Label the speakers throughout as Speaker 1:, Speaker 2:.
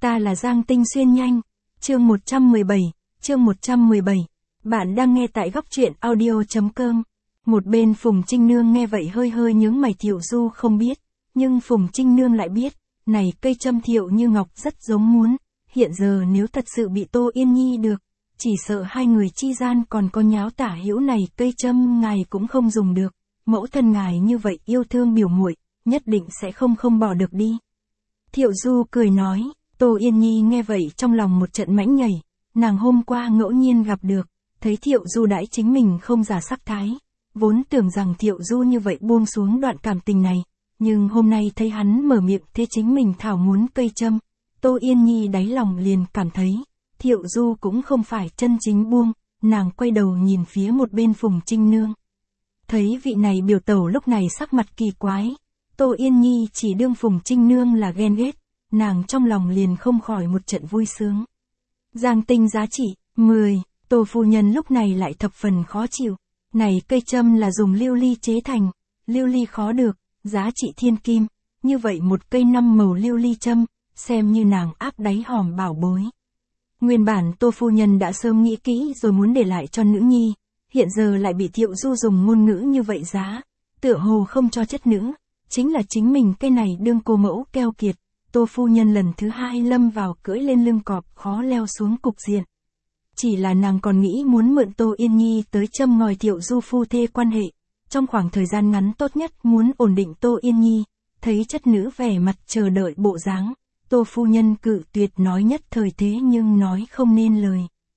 Speaker 1: Ta là Giang Tinh Xuyên nhanh. Chương 117, chương 117. Bạn đang nghe tại góc truyện audio.com. Một bên Phùng Trinh Nương nghe vậy hơi hơi nhướng mày. Thiệu Du không biết, nhưng Phùng Trinh Nương lại biết, này cây châm Thiệu Như Ngọc rất giống muốn, hiện giờ nếu thật sự bị Tô Yên Nhi được, chỉ sợ hai người chi gian còn có nháo tả hữu. Này cây châm ngài cũng không dùng được, mẫu thân ngài như vậy yêu thương biểu muội, nhất định sẽ không bỏ được đi. Thiệu Du cười nói. Tô Yên Nhi nghe vậy trong lòng một trận mãnh nhảy, nàng hôm qua ngẫu nhiên gặp được, thấy Thiệu Du đãi chính mình không giả sắc thái, vốn tưởng rằng Thiệu Du như vậy buông xuống đoạn cảm tình này, nhưng hôm nay thấy hắn mở miệng thế chính mình thảo muốn cây châm, Tô Yên Nhi đáy lòng liền cảm thấy, Thiệu Du cũng không phải chân chính buông, nàng quay đầu nhìn phía một bên Phùng Trinh Nương. Thấy vị này biểu tẩu lúc này sắc mặt kỳ quái, Tô Yên Nhi chỉ đương Phùng Trinh Nương là ghen ghét, nàng trong lòng liền không khỏi một trận vui sướng. Giang Tinh giá trị 10, Tô phu nhân lúc này lại thập phần khó chịu. Này cây châm là dùng lưu ly chế thành, lưu ly khó được, giá trị thiên kim, như vậy một cây 5 màu lưu ly châm, xem như nàng áp đáy hòm bảo bối. Nguyên bản Tô phu nhân đã sớm nghĩ kỹ rồi muốn để lại cho nữ nhi, hiện giờ lại bị Thiệu Du dùng ngôn ngữ như vậy giá, tựa hồ không cho chất nữ, chính là chính mình cây này đương cô mẫu keo kiệt. Tô phu nhân lần thứ hai lâm vào cưỡi lên lưng cọp khó leo xuống cục diện. Chỉ là nàng còn nghĩ muốn mượn Tô Yên Nhi tới châm ngòi Thiệu Du phu thê quan hệ, trong khoảng thời gian ngắn tốt nhất muốn ổn định Tô Yên Nhi, thấy chất nữ vẻ mặt chờ đợi bộ dáng, Tô phu nhân cự tuyệt nói nhất thời thế nhưng nói không nên lời.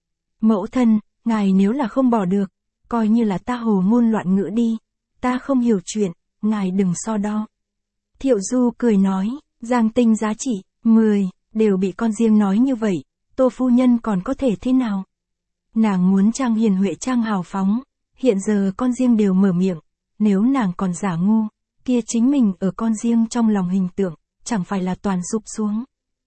Speaker 1: Mẫu thân, ngài nếu là không bỏ được, coi như là ta hồ ngôn loạn ngữ đi, ta không hiểu chuyện, ngài đừng so đo. Thiệu Du cười nói. Giang Tinh giá trị 10, đều bị con riêng nói như vậy, Tô phu nhân còn có thể thế nào? Nàng muốn trang hiền huệ trang hào phóng, hiện giờ con riêng đều mở miệng, nếu nàng còn giả ngu, kia chính mình ở con riêng trong lòng hình tượng, chẳng phải là toàn sụp xuống.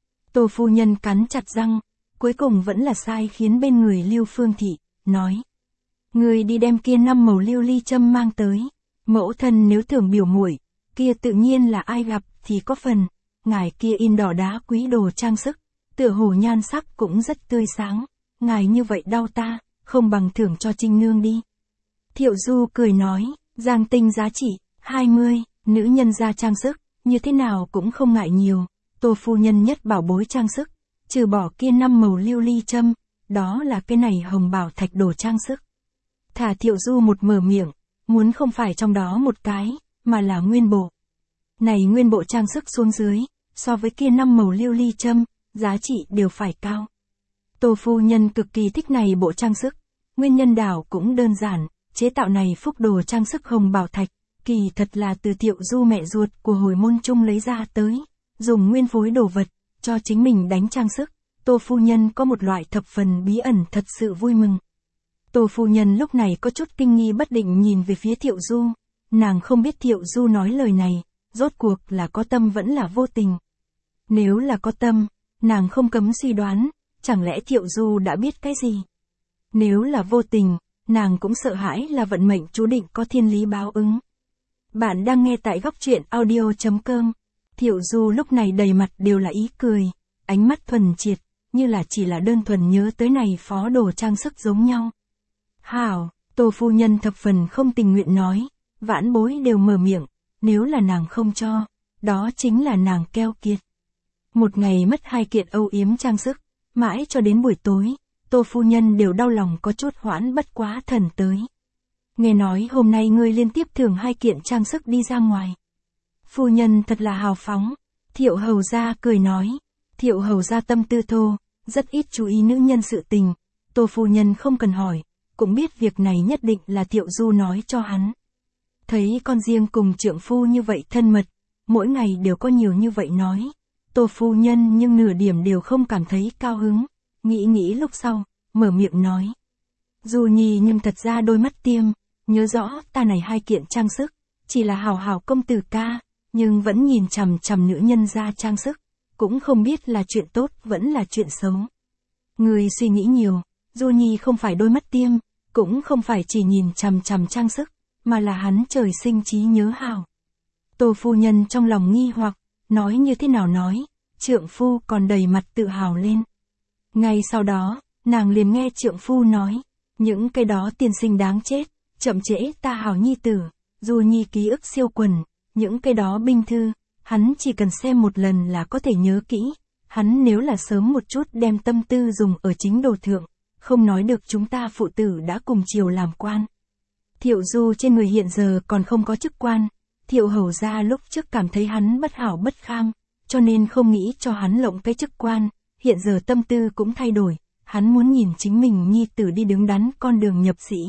Speaker 1: Tô phu nhân cắn chặt răng, cuối cùng vẫn là sai khiến bên người Lưu Phương Thị, nói. Người đi đem kia 5 màu lưu ly châm mang tới, mẫu thân nếu thưởng biểu muội, kia tự nhiên là ai gặp thì có phần. Ngài kia in đỏ đá quý đồ trang sức, tựa hồ nhan sắc cũng rất tươi sáng, ngài như vậy đau ta, không bằng thưởng cho Trinh Nương đi. Thiệu Du cười nói, Giang Tinh giá trị 20, nữ nhân ra trang sức, như thế nào cũng không ngại nhiều, Tô phu nhân nhất bảo bối trang sức, trừ bỏ kia 5 màu lưu ly châm, đó là cái này hồng bảo thạch đồ trang sức. Thả Thiệu Du một mở miệng, muốn không phải trong đó một cái, mà là nguyên bộ. Này nguyên bộ trang sức xuống dưới, so với kia 5 màu lưu ly châm, giá trị đều phải cao. Tô phu nhân cực kỳ thích này bộ trang sức, nguyên nhân đảo cũng đơn giản, chế tạo này phúc đồ trang sức hồng bảo thạch, kỳ thật là từ Thiệu Du mẹ ruột của hồi môn trung lấy ra tới, dùng nguyên phối đồ vật, cho chính mình đánh trang sức, Tô phu nhân có một loại thập phần bí ẩn thật sự vui mừng. Tô phu nhân lúc này có chút kinh nghi bất định nhìn về phía Thiệu Du, nàng không biết Thiệu Du nói lời này, rốt cuộc là có tâm vẫn là vô tình. Nếu là có tâm, nàng không cấm suy đoán, chẳng lẽ Thiệu Du đã biết cái gì? Nếu là vô tình, nàng cũng sợ hãi là vận mệnh chú định có thiên lý báo ứng. Bạn đang nghe tại góc truyện audio.com. Thiệu Du lúc này đầy mặt đều là ý cười, ánh mắt thuần triệt, như là chỉ là đơn thuần nhớ tới này phó đồ trang sức giống nhau. Hảo, Tô phu nhân thập phần không tình nguyện nói, vãn bối đều mở miệng, nếu là nàng không cho, đó chính là nàng keo kiệt. Một ngày mất 2 kiện âu yếm trang sức, mãi cho đến buổi tối, Tô phu nhân đều đau lòng có chút hoãn bất quá thần tới. Nghe nói hôm nay ngươi liên tiếp thưởng 2 kiện trang sức đi ra ngoài. Phu nhân thật là hào phóng, Thiệu hầu gia cười nói. Thiệu hầu gia tâm tư thô, rất ít chú ý nữ nhân sự tình, Tô phu nhân không cần hỏi, cũng biết việc này nhất định là Thiệu Du nói cho hắn. Thấy con riêng cùng trượng phu như vậy thân mật, mỗi ngày đều có nhiều như vậy nói. Tô phu nhân nhưng nửa điểm đều không cảm thấy cao hứng, nghĩ lúc sau, mở miệng nói. Dù Nhi nhưng thật ra đôi mắt tiêm, nhớ rõ ta này 2 kiện trang sức, chỉ là hảo hảo công tử ca, nhưng vẫn nhìn chằm chằm nữ nhân ra trang sức, cũng không biết là chuyện tốt vẫn là chuyện xấu. Người suy nghĩ nhiều, Dù Nhi không phải đôi mắt tiêm, cũng không phải chỉ nhìn chằm chằm trang sức, mà là hắn trời sinh trí nhớ hảo. Tô phu nhân trong lòng nghi hoặc, nói như thế nào nói, trượng phu còn đầy mặt tự hào lên. Ngay sau đó, nàng liền nghe trượng phu nói, những cái đó tiên sinh đáng chết, chậm trễ ta hảo nhi tử, dù nhi ký ức siêu quần, những cái đó binh thư, hắn chỉ cần xem một lần là có thể nhớ kỹ, hắn nếu là sớm một chút đem tâm tư dùng ở chính đồ thượng, không nói được chúng ta phụ tử đã cùng chiều làm quan. Thiệu Du trên người hiện giờ còn không có chức quan, Thiệu hầu gia lúc trước cảm thấy hắn bất hảo bất kham, cho nên không nghĩ cho hắn lộng cái chức quan, hiện giờ tâm tư cũng thay đổi, hắn muốn nhìn chính mình nhi tử đi đứng đắn con đường nhập sĩ.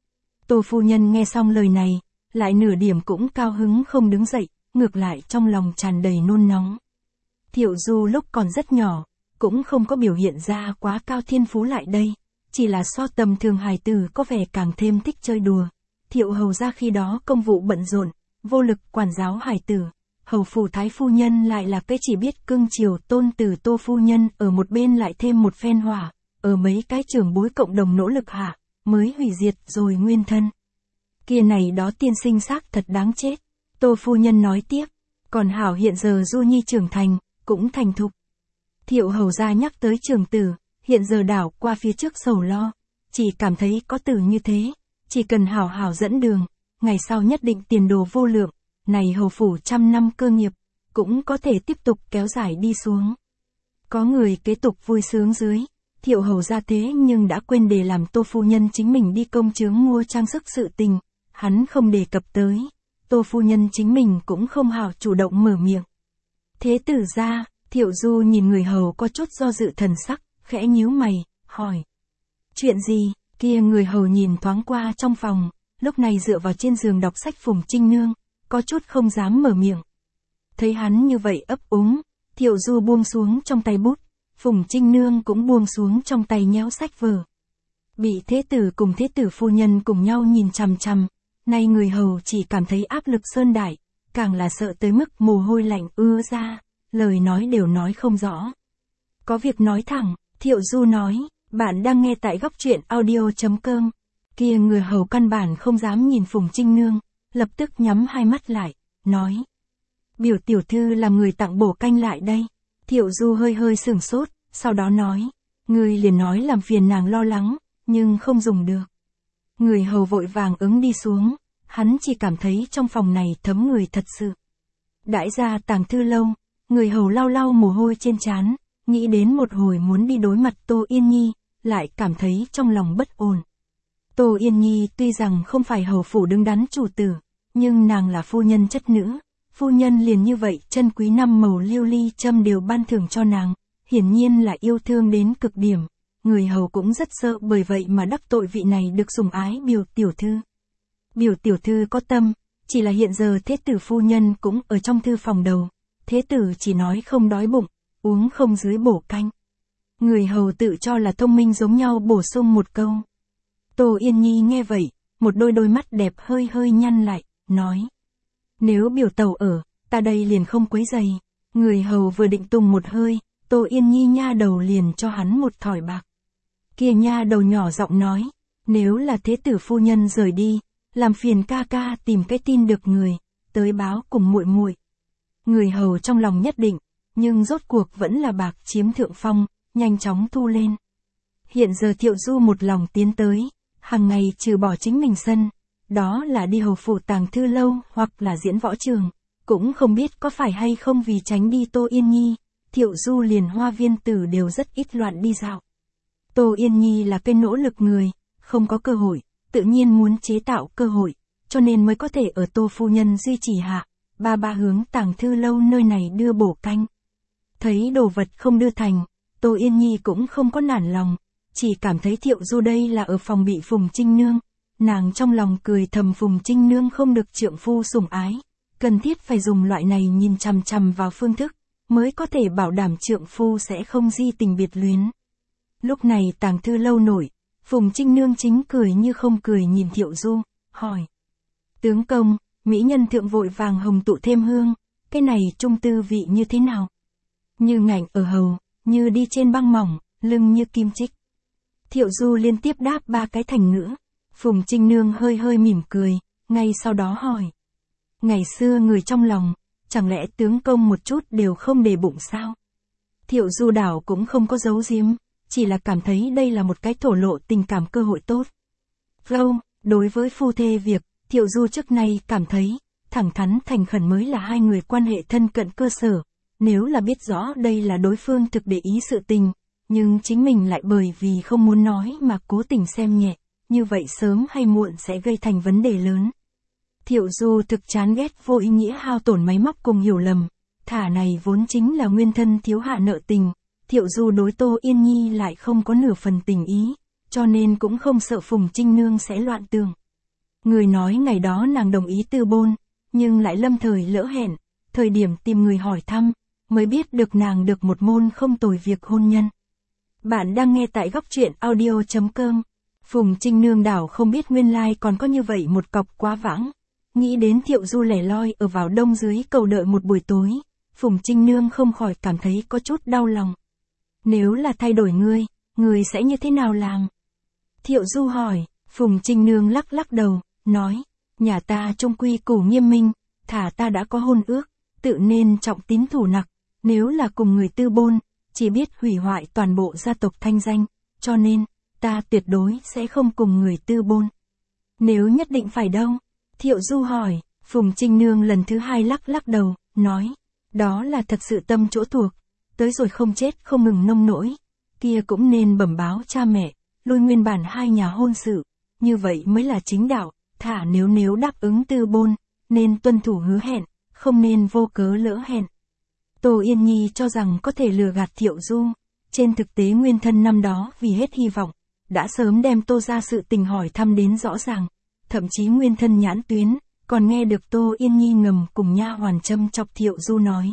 Speaker 1: Tô phu nhân nghe xong lời này, lại nửa điểm cũng cao hứng không đứng dậy, ngược lại trong lòng tràn đầy nôn nóng. Thiệu Du lúc còn rất nhỏ, cũng không có biểu hiện ra quá cao thiên phú lại đây, chỉ là so tầm thường hài tử có vẻ càng thêm thích chơi đùa. Thiệu hầu gia khi đó công vụ bận rộn, vô lực quản giáo hài tử, hầu phủ thái phu nhân lại là cái chỉ biết cưng chiều tôn tử Tô phu nhân ở một bên lại thêm một phen hỏa, ở mấy cái trưởng bối cộng đồng nỗ lực hạ, mới hủy diệt rồi nguyên thân. Kia này đó tiên sinh xác thật đáng chết. Tô phu nhân nói tiếp, còn hảo hiện giờ Du Nhi trưởng thành, cũng thành thục. Thiệu hầu gia nhắc tới trường tử, hiện giờ đảo qua phía trước sầu lo, chỉ cảm thấy có tử như thế, chỉ cần hảo hảo dẫn đường, ngày sau nhất định tiền đồ vô lượng, này hầu phủ trăm năm cơ nghiệp, cũng có thể tiếp tục kéo dài đi xuống. Có người kế tục vui sướng dưới, Thiệu hầu gia thế nhưng đã quên để làm Tô phu nhân chính mình đi công chướng mua trang sức sự tình, hắn không đề cập tới. Tô phu nhân chính mình cũng không hảo chủ động mở miệng. Thế tử ra, Thiệu Du nhìn người hầu có chút do dự thần sắc, khẽ nhíu mày, hỏi. Chuyện gì? Kia người hầu nhìn thoáng qua trong phòng, lúc này dựa vào trên giường đọc sách Phùng Trinh Nương, có chút không dám mở miệng. Thấy hắn như vậy ấp úng, Thiệu Du buông xuống trong tay bút, Phùng Trinh Nương cũng buông xuống trong tay nhéo sách vở. Bị thế tử cùng thế tử phu nhân cùng nhau nhìn chằm chằm, nay người hầu chỉ cảm thấy áp lực sơn đại, càng là sợ tới mức mồ hôi lạnh ứa ra, lời nói đều nói không rõ. Có việc nói thẳng, Thiệu Du nói, bạn đang nghe tại góc truyện audio.com. Kia người hầu căn bản không dám nhìn Phùng Trinh Nương, lập tức nhắm hai mắt lại, nói. Biểu tiểu thư làm người tặng bổ canh lại đây. Thiệu Du hơi hơi sửng sốt, sau đó nói. Người liền nói làm phiền nàng lo lắng, nhưng không dùng được. Người hầu vội vàng ứng đi xuống, hắn chỉ cảm thấy trong phòng này thấm người thật sự. Đãi ra Tàng Thư Lâu, người hầu lau lau mồ hôi trên trán, nghĩ đến một hồi muốn đi đối mặt Tô Yên Nhi, lại cảm thấy trong lòng bất ổn. Tô Yên Nhi tuy rằng không phải hầu phủ đứng đắn chủ tử, nhưng nàng là phu nhân chất nữ, phu nhân liền như vậy chân quý 5 màu lưu ly châm đều ban thưởng cho nàng, hiển nhiên là yêu thương đến cực điểm. Người hầu cũng rất sợ bởi vậy mà đắc tội vị này được sủng ái biểu tiểu thư. Biểu tiểu thư có tâm, chỉ là hiện giờ thế tử phu nhân cũng ở trong thư phòng đầu, thế tử chỉ nói không đói bụng, uống không dưới bổ canh. Người hầu tự cho là thông minh giống nhau bổ sung một câu. Tô Yên Nhi nghe vậy, một đôi mắt đẹp hơi hơi nhăn lại, nói. Nếu biểu tẩu ở, ta đây liền không quấy giày. Người hầu vừa định tung một hơi, Tô Yên Nhi nha đầu liền cho hắn một thỏi bạc. Kia nha đầu nhỏ giọng nói, nếu là thế tử phu nhân rời đi, làm phiền ca ca tìm cái tin được người, tới báo cùng muội muội. Người hầu trong lòng nhất định, nhưng rốt cuộc vẫn là bạc chiếm thượng phong, nhanh chóng thu lên. Hiện giờ Thiệu Du một lòng tiến tới, hàng ngày trừ bỏ chính mình sân, đó là đi hầu phủ Tàng Thư Lâu hoặc là diễn võ trường, cũng không biết có phải hay không vì tránh đi Tô Yên Nhi, Thiệu Du liền Hoa Viên Tử đều rất ít loạn đi dạo. Tô Yên Nhi là cái nỗ lực người, không có cơ hội, tự nhiên muốn chế tạo cơ hội, cho nên mới có thể ở Tô phu nhân duy trì hạ, ba hướng Tàng Thư Lâu nơi này đưa bổ canh. Thấy đồ vật không đưa thành, Tô Yên Nhi cũng không có nản lòng, chỉ cảm thấy Thiệu Du đây là ở phòng bị Phùng Trinh Nương, nàng trong lòng cười thầm Phùng Trinh Nương không được trượng phu sủng ái, cần thiết phải dùng loại này nhìn chằm chằm vào phương thức, mới có thể bảo đảm trượng phu sẽ không di tình biệt luyến. Lúc này Tàng Thư Lâu nổi, Phùng Trinh Nương chính cười như không cười nhìn Thiệu Du, hỏi. Tướng công, mỹ nhân thượng vội vàng hồng tụ thêm hương, cái này trung tư vị như thế nào? Như ngạnh ở hầu, như đi trên băng mỏng, lưng như kim chích. Thiệu Du liên tiếp đáp 3 cái thành ngữ. Phùng Trinh Nương hơi hơi mỉm cười, ngay sau đó hỏi. Ngày xưa người trong lòng, chẳng lẽ tướng công một chút đều không để bụng sao? Thiệu Du đảo cũng không có giấu giếm, chỉ là cảm thấy đây là một cái thổ lộ tình cảm cơ hội tốt. Không, đối với phu thê việc, Thiệu Du trước nay cảm thấy, thẳng thắn thành khẩn mới là hai người quan hệ thân cận cơ sở. Nếu là biết rõ đây là đối phương thực để ý sự tình, nhưng chính mình lại bởi vì không muốn nói mà cố tình xem nhẹ, như vậy sớm hay muộn sẽ gây thành vấn đề lớn. Thiệu Du thực chán ghét vô ý nghĩa hao tổn máy móc cùng hiểu lầm, thả này vốn chính là nguyên thân thiếu hạ nợ tình, Thiệu Du đối Tô Yên Nhi lại không có nửa phần tình ý, cho nên cũng không sợ Phùng Trinh Nương sẽ loạn tưởng. Người nói ngày đó nàng đồng ý từ bôn, nhưng lại lâm thời lỡ hẹn, thời điểm tìm người hỏi thăm, mới biết được nàng được một môn không tồi việc hôn nhân. Bạn đang nghe tại góc truyện audio.com. Phùng Trinh Nương đảo không biết nguyên lai còn có như vậy một cọc quá vãng. Nghĩ đến Thiệu Du lẻ loi ở vào đông dưới cầu đợi một buổi tối, Phùng Trinh Nương không khỏi cảm thấy có chút đau lòng. Nếu là thay đổi ngươi sẽ như thế nào làm? Thiệu Du hỏi, Phùng Trinh Nương lắc lắc đầu, nói, nhà ta trung quy củ nghiêm minh, thả ta đã có hôn ước, tự nên trọng tín thủ nặc, nếu là cùng người tư bôn, chỉ biết hủy hoại toàn bộ gia tộc thanh danh, cho nên, ta tuyệt đối sẽ không cùng người tư bôn. Nếu nhất định phải đâu? Thiệu Du hỏi, Phùng Trinh Nương lần thứ hai lắc lắc đầu, nói, đó là thật sự tâm chỗ thuộc, tới rồi không chết không ngừng nông nỗi, kia cũng nên bẩm báo cha mẹ, lui nguyên bản hai nhà hôn sự, như vậy mới là chính đạo, thả nếu đáp ứng tư bôn, nên tuân thủ hứa hẹn, không nên vô cớ lỡ hẹn. Tô Yên Nhi cho rằng có thể lừa gạt Thiệu Du, trên thực tế nguyên thân năm đó vì hết hy vọng, đã sớm đem Tô ra sự tình hỏi thăm đến rõ ràng, thậm chí nguyên thân nhãn tuyến, còn nghe được Tô Yên Nhi ngầm cùng nha hoàn châm chọc Thiệu Du nói.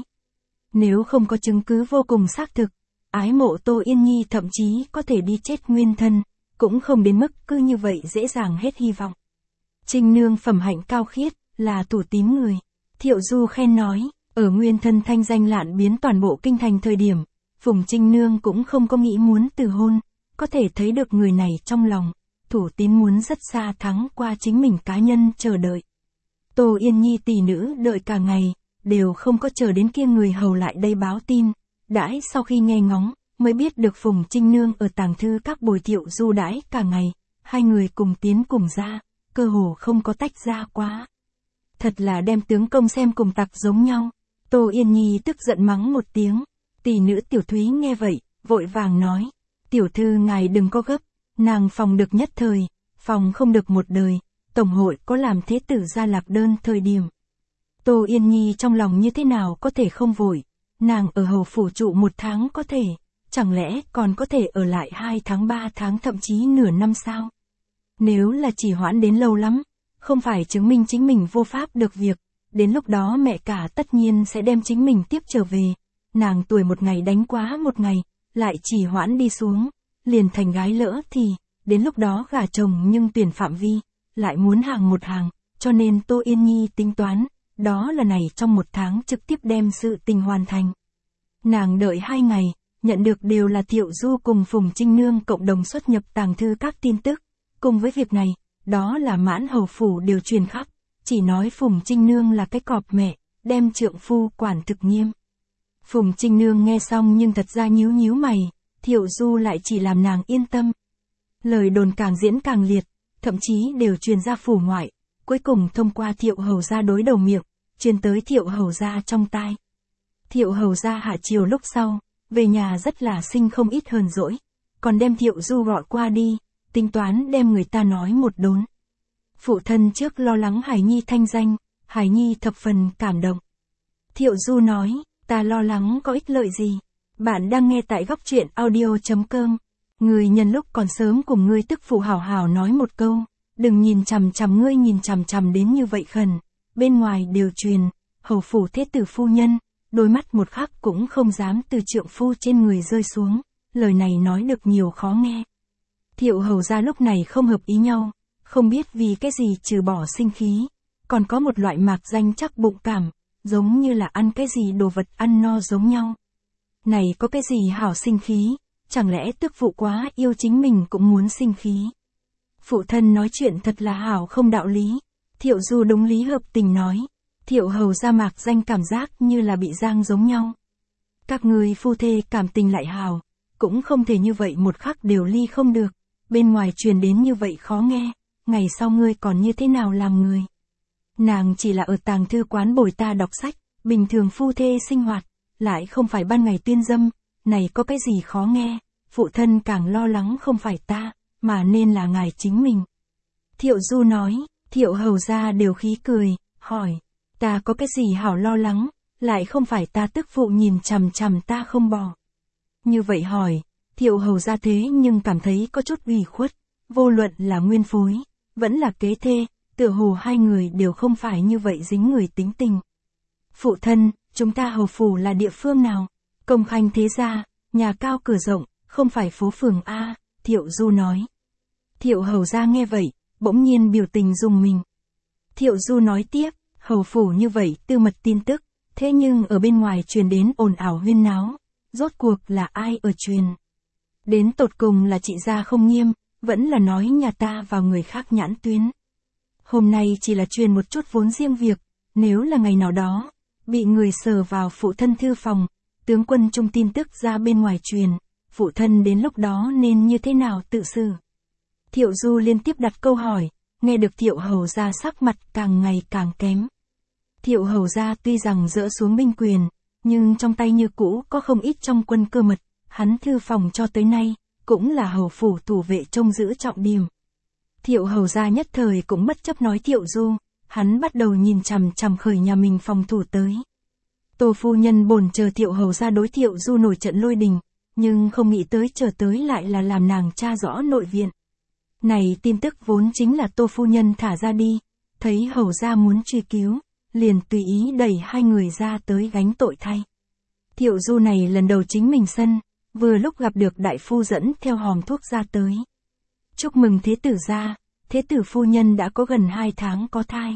Speaker 1: Nếu không có chứng cứ vô cùng xác thực, ái mộ Tô Yên Nhi thậm chí có thể đi chết nguyên thân, cũng không đến mức cứ như vậy dễ dàng hết hy vọng. Trinh Nương phẩm hạnh cao khiết, là thủ tín người. Thiệu Du khen nói, ở nguyên thân thanh danh lạn biến toàn bộ kinh thành thời điểm, Phùng Trinh Nương cũng không có nghĩ muốn từ hôn, có thể thấy được người này trong lòng, thủ tín muốn rất xa thắng qua chính mình cá nhân chờ đợi. Tô Yên Nhi tỷ nữ đợi cả ngày, đều không có chờ đến kia người hầu lại đây báo tin, đãi sau khi nghe ngóng, mới biết được Phùng Trinh Nương ở tàng thư các bồi Thiệu Du đãi cả ngày, hai người cùng tiến cùng ra, cơ hồ không có tách ra quá. Thật là đem tướng công xem cùng tặc giống nhau. Tô Yên Nhi tức giận mắng một tiếng, tỷ nữ Tiểu Thúy nghe vậy, vội vàng nói, tiểu thư ngài đừng có gấp, nàng phòng được nhất thời, phòng không được một đời, tổng hội có làm thế tử ra lạc đơn thời điểm. Tô Yên Nhi trong lòng như thế nào có thể không vội, nàng ở hầu phủ trụ 1 tháng có thể, chẳng lẽ còn có thể ở lại 2 tháng 3 tháng thậm chí nửa năm sao? Nếu là chỉ hoãn đến lâu lắm, không phải chứng minh chính mình vô pháp được việc, đến lúc đó mẹ cả tất nhiên sẽ đem chính mình tiếp trở về, nàng tuổi một ngày đánh quá một ngày, lại chỉ hoãn đi xuống, liền thành gái lỡ thì, đến lúc đó gả chồng nhưng tuyển phạm vi, lại muốn hàng một hàng, cho nên Tô Yên Nhi tính toán, đó là này trong 1 tháng trực tiếp đem sự tình hoàn thành. Nàng đợi 2 ngày, nhận được đều là Thiệu Du cùng Phùng Trinh Nương cộng đồng xuất nhập tàng thư các tin tức, cùng với việc này, đó là mãn hầu phủ đều truyền khắp, chỉ nói Phùng Trinh Nương là cái cọp mẹ, đem trượng phu quản thực nghiêm. Phùng Trinh Nương nghe xong nhưng thật ra nhíu nhíu mày, Thiệu Du lại chỉ làm nàng yên tâm. Lời đồn càng diễn càng liệt, thậm chí đều truyền ra phủ ngoại, cuối cùng thông qua Thiệu hầu gia đối đầu miệng, truyền tới Thiệu hầu gia trong tai. Thiệu hầu gia hạ chiều lúc sau, về nhà rất là sinh không ít hờn dỗi, còn đem Thiệu Du gọi qua đi, tính toán đem người ta nói một đốn. Phụ thân trước lo lắng Hải Nhi thanh danh, Hải Nhi thập phần cảm động. Thiệu Du nói, ta lo lắng có ích lợi gì? Bạn đang nghe tại góc truyện audio.com. Người nhân lúc còn sớm cùng ngươi tức phụ hảo hảo nói một câu, đừng nhìn chằm chằm ngươi nhìn chằm chằm đến như vậy khẩn. Bên ngoài đều truyền, hầu phủ thế tử phu nhân, đôi mắt một khắc cũng không dám từ trượng phu trên người rơi xuống, lời này nói được nhiều khó nghe. Thiệu hầu gia lúc này không hợp ý nhau, không biết vì cái gì trừ bỏ sinh khí, còn có một loại mạc danh chắc bụng cảm, giống như là ăn cái gì đồ vật ăn no giống nhau. Này có cái gì hảo sinh khí, chẳng lẽ tức phụ quá yêu chính mình cũng muốn sinh khí. Phụ thân nói chuyện thật là hảo không đạo lý. Thiệu Du đúng lý hợp tình nói, Thiệu hầu gia mạc danh cảm giác như là bị giang giống nhau. Các ngươi phu thê cảm tình lại hào, cũng không thể như vậy một khắc đều ly không được, bên ngoài truyền đến như vậy khó nghe, ngày sau ngươi còn như thế nào làm người. Nàng chỉ là ở tàng thư quán bồi ta đọc sách, bình thường phu thê sinh hoạt, lại không phải ban ngày tuyên dâm, này có cái gì khó nghe, phụ thân càng lo lắng không phải ta, mà nên là ngài chính mình. Thiệu Du nói, Thiệu hầu gia đều khí cười, hỏi, ta có cái gì hảo lo lắng, lại không phải ta tức phụ nhìn chằm chằm ta không bỏ. Như vậy hỏi, Thiệu hầu gia thế nhưng cảm thấy có chút ủy khuất, vô luận là nguyên phối, vẫn là kế thê, tựa hồ hai người đều không phải như vậy dính người tính tình. Phụ thân, chúng ta hầu phủ là địa phương nào? Công khanh thế gia, nhà cao cửa rộng, không phải phố phường A, Thiệu Du nói. Thiệu hầu gia nghe vậy, bỗng nhiên biểu tình rùng mình. Thiệu Du nói tiếp, hầu phủ như vậy tư mật tin tức, thế nhưng ở bên ngoài truyền đến ồn ào huyên náo, rốt cuộc là ai ở truyền? Đến tột cùng là chị gia không nghiêm, vẫn là nói nhà ta vào người khác nhãn tuyến. Hôm nay chỉ là truyền một chút vốn riêng việc, nếu là ngày nào đó, bị người sờ vào phụ thân thư phòng, tướng quân trung tin tức ra bên ngoài truyền, phụ thân đến lúc đó nên như thế nào tự xử? Thiệu Du liên tiếp đặt câu hỏi, nghe được Thiệu hầu gia sắc mặt càng ngày càng kém. Thiệu hầu gia tuy rằng dỡ xuống binh quyền, nhưng trong tay như cũ có không ít trong quân cơ mật, hắn thư phòng cho tới nay, cũng là hầu phủ thủ vệ trông giữ trọng điểm. Thiệu hầu gia nhất thời cũng bất chấp nói Thiệu Du, hắn bắt đầu nhìn chằm chằm khởi nhà mình phòng thủ tới. Tô phu nhân bồn chờ Thiệu hầu gia đối Thiệu Du nổi trận lôi đình, nhưng không nghĩ tới chờ tới lại là làm nàng tra rõ nội viện. Này tin tức vốn chính là Tô phu nhân thả ra đi, thấy hầu gia muốn truy cứu, liền tùy ý đẩy hai người ra tới gánh tội thay. Thiệu Du này lần đầu chính mình sân, vừa lúc gặp được đại phu dẫn theo hòm thuốc ra tới. Chúc mừng thế tử gia, thế tử phu nhân đã có gần 2 tháng có thai.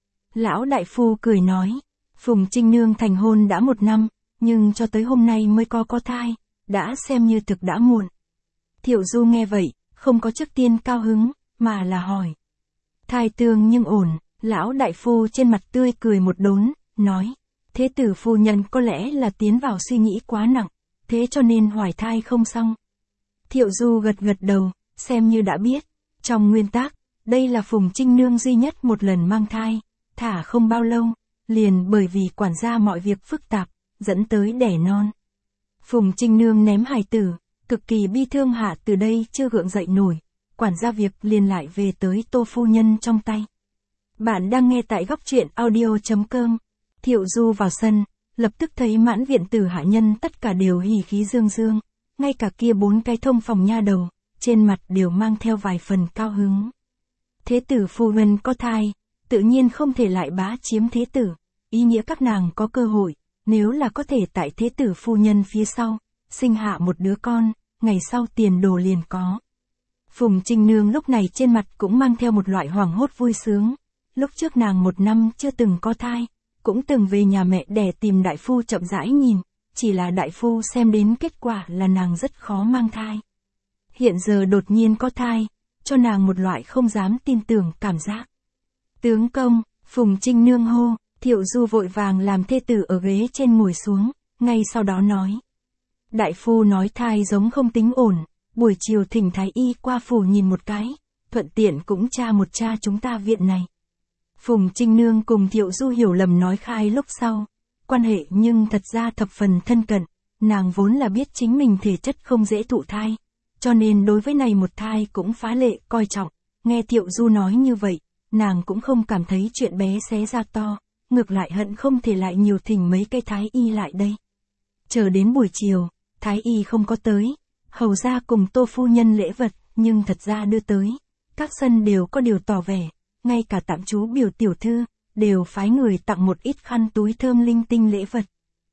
Speaker 1: Lão đại phu cười nói, Phùng Trinh Nương thành hôn đã 1 năm, nhưng cho tới hôm nay mới có thai, đã xem như thực đã muộn. Thiệu Du nghe vậy, không có trước tiên cao hứng, mà là hỏi. Thai tương nhưng ổn, lão đại phu trên mặt tươi cười một đốn, nói, thế tử phu nhân có lẽ là tiến vào suy nghĩ quá nặng, thế cho nên hoài thai không xong. Thiệu Du gật gật đầu, xem như đã biết, trong nguyên tắc, đây là Phùng Trinh Nương duy nhất một lần mang thai, thả không bao lâu, liền bởi vì quản gia mọi việc phức tạp, dẫn tới đẻ non. Phùng Trinh Nương ném hài tử, cực kỳ bi thương hạ từ đây chưa gượng dậy nổi, quản gia việc liền lại về tới Tô phu nhân trong tay. Bạn đang nghe tại góc truyện audio.com. Thiệu Du vào sân, lập tức thấy mãn viện tử hạ nhân tất cả đều hỉ khí dương dương, ngay cả kia 4 cái thông phòng nha đầu, trên mặt đều mang theo vài phần cao hứng. Thế tử phu nhân có thai, tự nhiên không thể lại bá chiếm thế tử, ý nghĩa các nàng có cơ hội, nếu là có thể tại thế tử phu nhân phía sau, sinh hạ một đứa con, ngày sau tiền đồ liền có. Phùng Trinh Nương lúc này trên mặt cũng mang theo một loại hoảng hốt vui sướng, lúc trước nàng 1 năm chưa từng có thai, cũng từng về nhà mẹ đẻ tìm đại phu chậm rãi nhìn, chỉ là đại phu xem đến kết quả là nàng rất khó mang thai. Hiện giờ đột nhiên có thai, cho nàng một loại không dám tin tưởng cảm giác. Tướng công, Phùng Trinh Nương hô, Thiệu Du vội vàng làm thê tử ở ghế trên ngồi xuống, ngay sau đó nói. Đại phu nói thai giống không tính ổn, buổi chiều thỉnh thái y qua phủ nhìn một cái, thuận tiện cũng tra một tra chúng ta viện này. Phùng Trinh Nương cùng Thiệu Du hiểu lầm nói khai lúc sau, quan hệ nhưng thật ra thập phần thân cận, nàng vốn là biết chính mình thể chất không dễ thụ thai, cho nên đối với này một thai cũng phá lệ coi trọng, nghe Thiệu Du nói như vậy, nàng cũng không cảm thấy chuyện bé xé ra to, ngược lại hận không thể lại nhiều thỉnh mấy cây thái y lại đây. Chờ đến buổi chiều, thái y không có tới, hầu ra cùng Tô phu nhân lễ vật, nhưng thật ra đưa tới, các sân đều có điều tỏ vẻ, ngay cả tạm chú biểu tiểu thư, đều phái người tặng một ít khăn túi thơm linh tinh lễ vật.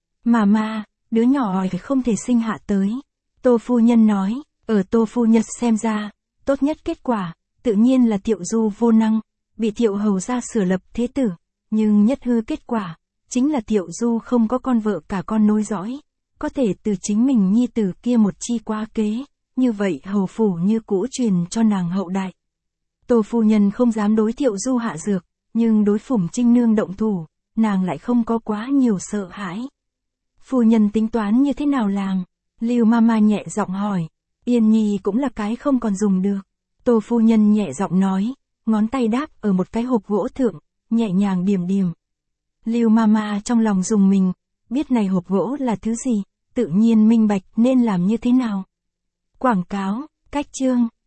Speaker 1: Mà, đứa nhỏ hỏi không thể sinh hạ tới. Tô phu nhân nói, ở Tô phu nhân xem ra, tốt nhất kết quả, tự nhiên là Thiệu Du vô năng, bị Thiệu hầu ra sửa lập thế tử, nhưng nhất hư kết quả, chính là Thiệu Du không có con vợ cả con nối dõi, có thể từ chính mình nhi tử kia một chi qua kế, như vậy hầu phủ như cũ truyền cho nàng hậu đại. Tô phu nhân không dám đối Thiệu Du hạ dược, nhưng đối Phùng Trinh Nương động thủ, nàng lại không có quá nhiều sợ hãi. Phu nhân tính toán như thế nào làm? Lưu Mama nhẹ giọng hỏi. Yên Nhi cũng là cái không còn dùng được. Tô phu nhân nhẹ giọng nói, ngón tay đáp ở một cái hộp gỗ thượng, nhẹ nhàng điềm điềm. Lưu Mama trong lòng dùng mình, biết này hộp gỗ là thứ gì, tự nhiên minh bạch nên làm như thế nào. Quảng cáo, cách chương.